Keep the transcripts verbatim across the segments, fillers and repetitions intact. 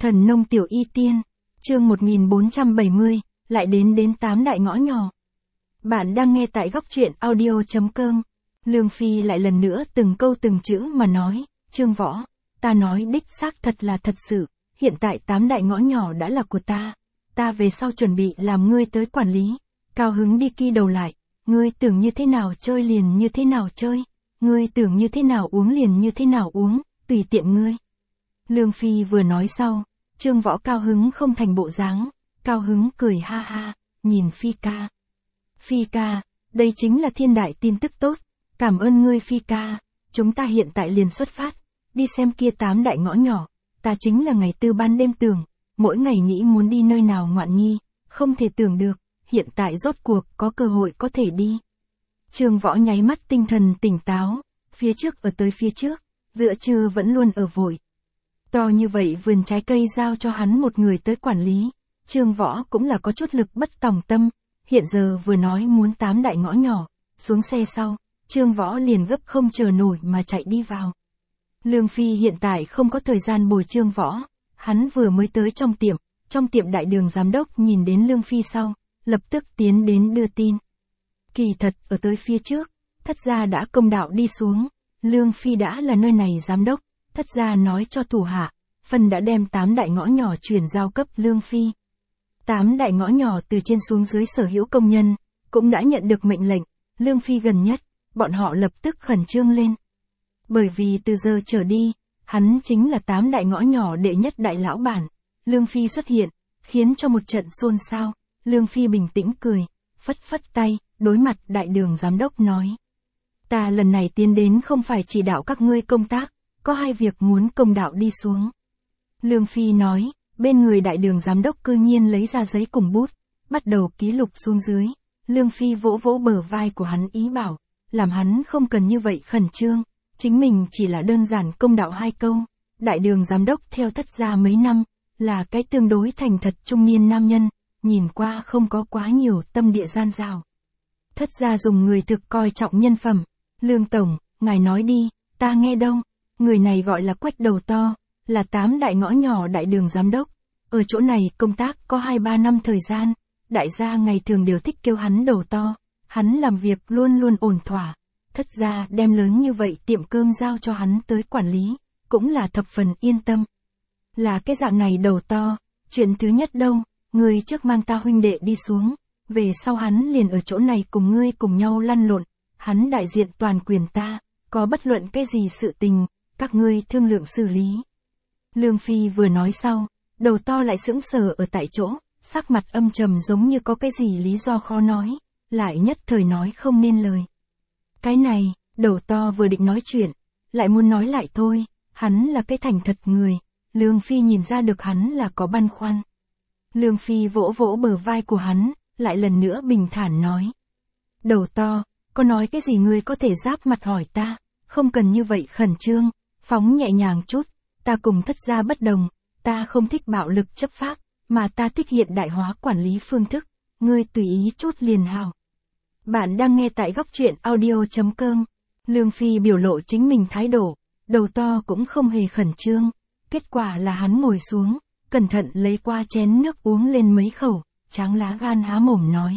Thần nông tiểu y tiên, chương một nghìn bốn trăm bảy mươi, lại đến đến tám đại ngõ nhỏ. Bạn đang nghe tại góc truyện audio chấm com. Lương Phi lại lần nữa từng câu từng chữ mà nói, Trương Võ, ta nói đích xác thật là thật sự, hiện tại tám đại ngõ nhỏ đã là của ta, ta về sau chuẩn bị làm ngươi tới quản lý, cao hứng đi ki đầu lại, ngươi tưởng như thế nào chơi liền như thế nào chơi, ngươi tưởng như thế nào uống liền như thế nào uống, tùy tiện ngươi. Lương Phi vừa nói sau, Trương Võ cao hứng không thành bộ dáng, cao hứng cười ha ha, nhìn Phi ca. Phi ca, đây chính là thiên đại tin tức tốt, cảm ơn ngươi Phi ca, chúng ta hiện tại liền xuất phát, đi xem kia tám đại ngõ nhỏ, ta chính là ngày tư ban đêm tưởng, mỗi ngày nghĩ muốn đi nơi nào ngoạn nhi, không thể tưởng được, hiện tại rốt cuộc có cơ hội có thể đi. Trương Võ nháy mắt tinh thần tỉnh táo, phía trước ở tới phía trước, giữa trưa vẫn luôn ở vội. To như vậy vườn trái cây giao cho hắn một người tới quản lý, Trương Võ cũng là có chút lực bất tòng tâm, hiện giờ vừa nói muốn tám đại ngõ nhỏ, xuống xe sau, Trương Võ liền gấp không chờ nổi mà chạy đi vào. Lương Phi hiện tại không có thời gian bồi Trương Võ, hắn vừa mới tới trong tiệm, trong tiệm đại đường giám đốc nhìn đến Lương Phi sau, lập tức tiến đến đưa tin. Kỳ thật ở tới phía trước, thất gia đã công đạo đi xuống, Lương Phi đã là nơi này giám đốc, thất gia nói cho thủ hạ, phần đã đem tám đại ngõ nhỏ chuyển giao cấp Lương Phi. Tám đại ngõ nhỏ từ trên xuống dưới sở hữu công nhân, cũng đã nhận được mệnh lệnh, Lương Phi gần nhất, bọn họ lập tức khẩn trương lên. Bởi vì từ giờ trở đi, hắn chính là tám đại ngõ nhỏ đệ nhất đại lão bản, Lương Phi xuất hiện, khiến cho một trận xôn xao, Lương Phi bình tĩnh cười, phất phất tay, đối mặt đại đường giám đốc nói. Ta lần này tiến đến không phải chỉ đạo các ngươi công tác, có hai việc muốn công đạo đi xuống. Lương Phi nói, bên người đại đường giám đốc cư nhiên lấy ra giấy cùng bút, bắt đầu ký lục xuống dưới. Lương Phi vỗ vỗ bờ vai của hắn ý bảo, làm hắn không cần như vậy khẩn trương, chính mình chỉ là đơn giản công đạo hai câu. Đại đường giám đốc theo thất gia mấy năm, là cái tương đối thành thật trung niên nam nhân, nhìn qua không có quá nhiều tâm địa gian dào. Thất gia dùng người thực coi trọng nhân phẩm, Lương Tổng, ngài nói đi, ta nghe đâu. Người này gọi là Quách Đầu To, là tám đại ngõ nhỏ đại đường giám đốc, ở chỗ này công tác có hai ba năm thời gian, đại gia ngày thường đều thích kêu hắn Đầu To, hắn làm việc luôn luôn ổn thỏa, thất gia đem lớn như vậy tiệm cơm giao cho hắn tới quản lý, cũng là thập phần yên tâm. Là cái dạng này Đầu To, chuyện thứ nhất đâu, ngươi trước mang ta huynh đệ đi xuống, về sau hắn liền ở chỗ này cùng ngươi cùng nhau lăn lộn, hắn đại diện toàn quyền ta, có bất luận cái gì sự tình, các ngươi thương lượng xử lý. Lương Phi vừa nói sau, Đầu To lại sững sờ ở tại chỗ, sắc mặt âm trầm giống như có cái gì lý do khó nói, lại nhất thời nói không nên lời. Cái này, Đầu To vừa định nói chuyện, lại muốn nói lại thôi, hắn là cái thành thật người, Lương Phi nhìn ra được hắn là có băn khoăn. Lương Phi vỗ vỗ bờ vai của hắn, lại lần nữa bình thản nói. Đầu To, có nói cái gì ngươi có thể giáp mặt hỏi ta, không cần như vậy khẩn trương, phóng nhẹ nhàng chút, ta cùng thất gia bất đồng, ta không thích bạo lực chấp pháp, mà ta thích hiện đại hóa quản lý phương thức, ngươi tùy ý chút liền hào. Bạn đang nghe tại góc truyện audio chấm com. Lương Phi biểu lộ chính mình thái độ, Đầu To cũng không hề khẩn trương, kết quả là hắn ngồi xuống, cẩn thận lấy qua chén nước uống lên mấy khẩu, tráng lá gan há mồm nói.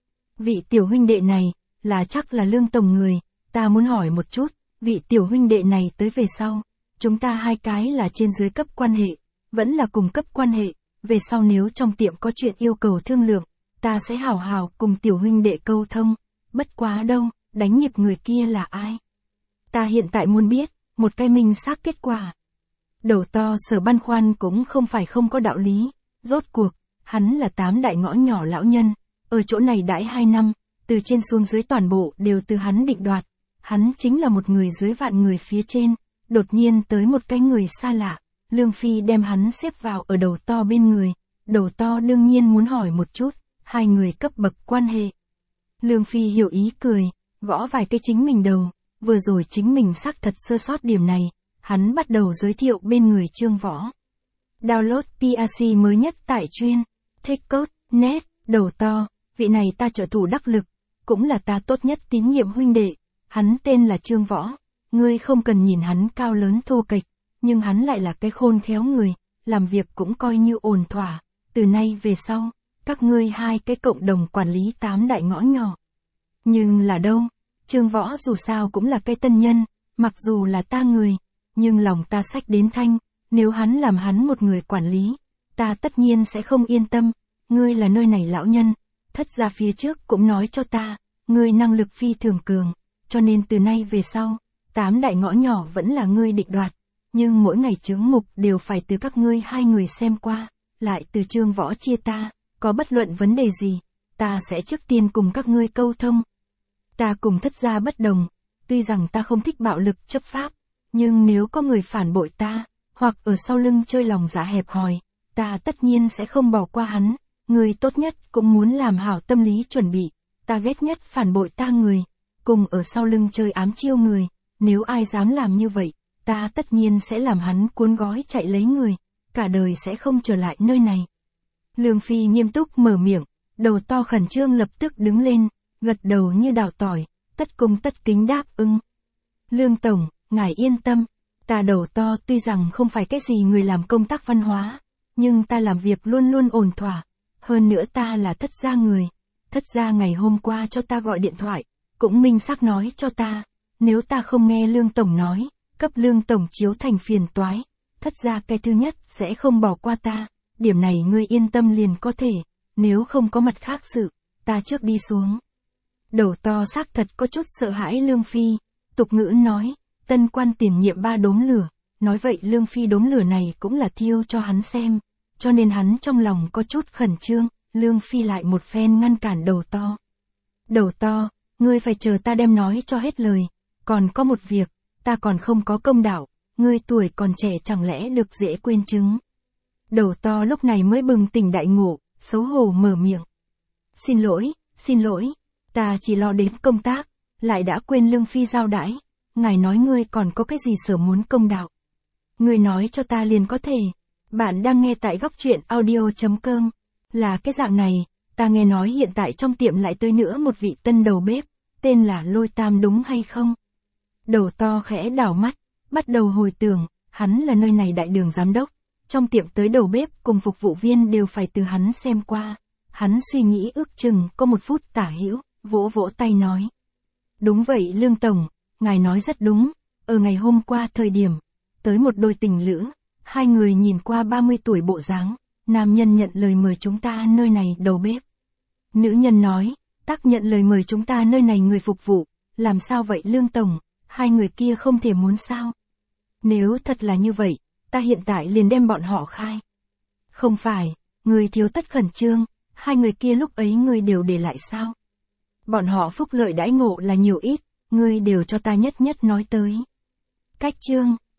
Vị tiểu huynh đệ này, là chắc là Lương Tổng người, ta muốn hỏi một chút, vị tiểu huynh đệ này tới về sau, chúng ta hai cái là trên dưới cấp quan hệ, vẫn là cùng cấp quan hệ, về sau nếu trong tiệm có chuyện yêu cầu thương lượng, ta sẽ hào hào cùng tiểu huynh đệ câu thông, bất quá đâu, đánh nhịp người kia là ai? Ta hiện tại muốn biết, một cái minh xác kết quả. Đầu To sở băn khoăn cũng không phải không có đạo lý, rốt cuộc, hắn là tám đại ngõ nhỏ lão nhân, ở chỗ này đãi hai năm, từ trên xuống dưới toàn bộ đều từ hắn định đoạt, hắn chính là một người dưới vạn người phía trên, đột nhiên tới một cái người xa lạ, Lương Phi đem hắn xếp vào ở Đầu To bên người, Đầu To đương nhiên muốn hỏi một chút, hai người cấp bậc quan hệ. Lương Phi hiểu ý cười, gõ vài cái chính mình đầu, vừa rồi chính mình xác thật sơ sót điểm này, hắn bắt đầu giới thiệu bên người Trương Võ. Download pê a xê mới nhất tại chuyên, TechCode, net, Đầu To, vị này ta trợ thủ đắc lực, cũng là ta tốt nhất tín nhiệm huynh đệ, hắn tên là Trương Võ, ngươi không cần nhìn hắn cao lớn thô kệch, nhưng hắn lại là cái khôn khéo người, làm việc cũng coi như ổn thỏa, từ nay về sau, các ngươi hai cái cộng đồng quản lý tám đại ngõ nhỏ. Nhưng là đâu, Trương Võ dù sao cũng là cái tân nhân, mặc dù là ta người, nhưng lòng ta xách đến thanh, nếu hắn làm hắn một người quản lý, ta tất nhiên sẽ không yên tâm, ngươi là nơi này lão nhân, thất gia phía trước cũng nói cho ta, ngươi năng lực phi thường cường, cho nên từ nay về sau, tám đại ngõ nhỏ vẫn là ngươi định đoạt, nhưng mỗi ngày chứng mục đều phải từ các ngươi hai người xem qua, lại từ Trương Võ chia ta, có bất luận vấn đề gì, ta sẽ trước tiên cùng các ngươi câu thông. Ta cùng thất gia bất đồng, tuy rằng ta không thích bạo lực chấp pháp, nhưng nếu có người phản bội ta, hoặc ở sau lưng chơi lòng dạ hẹp hòi, ta tất nhiên sẽ không bỏ qua hắn, người tốt nhất cũng muốn làm hảo tâm lý chuẩn bị, ta ghét nhất phản bội ta người, cùng ở sau lưng chơi ám chiêu người, nếu ai dám làm như vậy, ta tất nhiên sẽ làm hắn cuốn gói chạy lấy người, cả đời sẽ không trở lại nơi này. Lương Phi nghiêm túc mở miệng, đầu to khẩn trương lập tức đứng lên, gật đầu như đào tỏi, tất cung tất kính đáp ưng. Lương Tổng, ngài yên tâm, ta đầu to tuy rằng không phải cái gì người làm công tác văn hóa, nhưng ta làm việc luôn luôn ổn thỏa, hơn nữa ta là thất gia người, thất gia ngày hôm qua cho ta gọi điện thoại, cũng minh xác nói cho ta, nếu ta không nghe Lương Tổng nói, cấp Lương Tổng chiếu thành phiền toái, thất gia cái thứ nhất sẽ không bỏ qua ta, điểm này ngươi yên tâm liền có thể, nếu không có mặt khác sự, ta trước đi xuống. Đầu to xác thật có chút sợ hãi Lương Phi, tục ngữ nói, tân quan tiền nhiệm ba đốm lửa, nói vậy Lương Phi đốm lửa này cũng là thiêu cho hắn xem, cho nên hắn trong lòng có chút khẩn trương, Lương Phi lại một phen ngăn cản đầu to. Đầu to, ngươi phải chờ ta đem nói cho hết lời, còn có một việc, ta còn không có công đạo, ngươi tuổi còn trẻ chẳng lẽ được dễ quên chứng. Đầu to lúc này mới bừng tỉnh đại ngộ, xấu hổ mở miệng. Xin lỗi, xin lỗi, ta chỉ lo đến công tác, lại đã quên Lương Phi giao đãi, ngài nói ngươi còn có cái gì sở muốn công đạo. Ngươi nói cho ta liền có thể, bạn đang nghe tại góc truyện audio chấm com, là cái dạng này, ta nghe nói hiện tại trong tiệm lại tới nữa một vị tân đầu bếp, tên là Lôi Tam đúng hay không? Đầu to khẽ đảo mắt, bắt đầu hồi tưởng, hắn là nơi này đại đường giám đốc, trong tiệm tới đầu bếp cùng phục vụ viên đều phải từ hắn xem qua, hắn suy nghĩ ước chừng có một phút tả hữu, vỗ vỗ tay nói. Đúng vậy Lương Tổng, ngài nói rất đúng, ở ngày hôm qua thời điểm, tới một đôi tình lữ, hai người nhìn qua ba mươi tuổi bộ dáng, nam nhân nhận lời mời chúng ta nơi này đầu bếp. Nữ nhân nói, tác nhận lời mời chúng ta nơi này người phục vụ, làm sao vậy Lương Tổng, hai người kia không thể muốn sao? Nếu thật là như vậy, ta hiện tại liền đem bọn họ khai. Không phải, người thiếu tất khẩn trương, hai người kia lúc ấy người đều để lại sao? Bọn họ phúc lợi đãi ngộ là nhiều ít, ngươi đều cho ta nhất nhất nói tới. Cách chương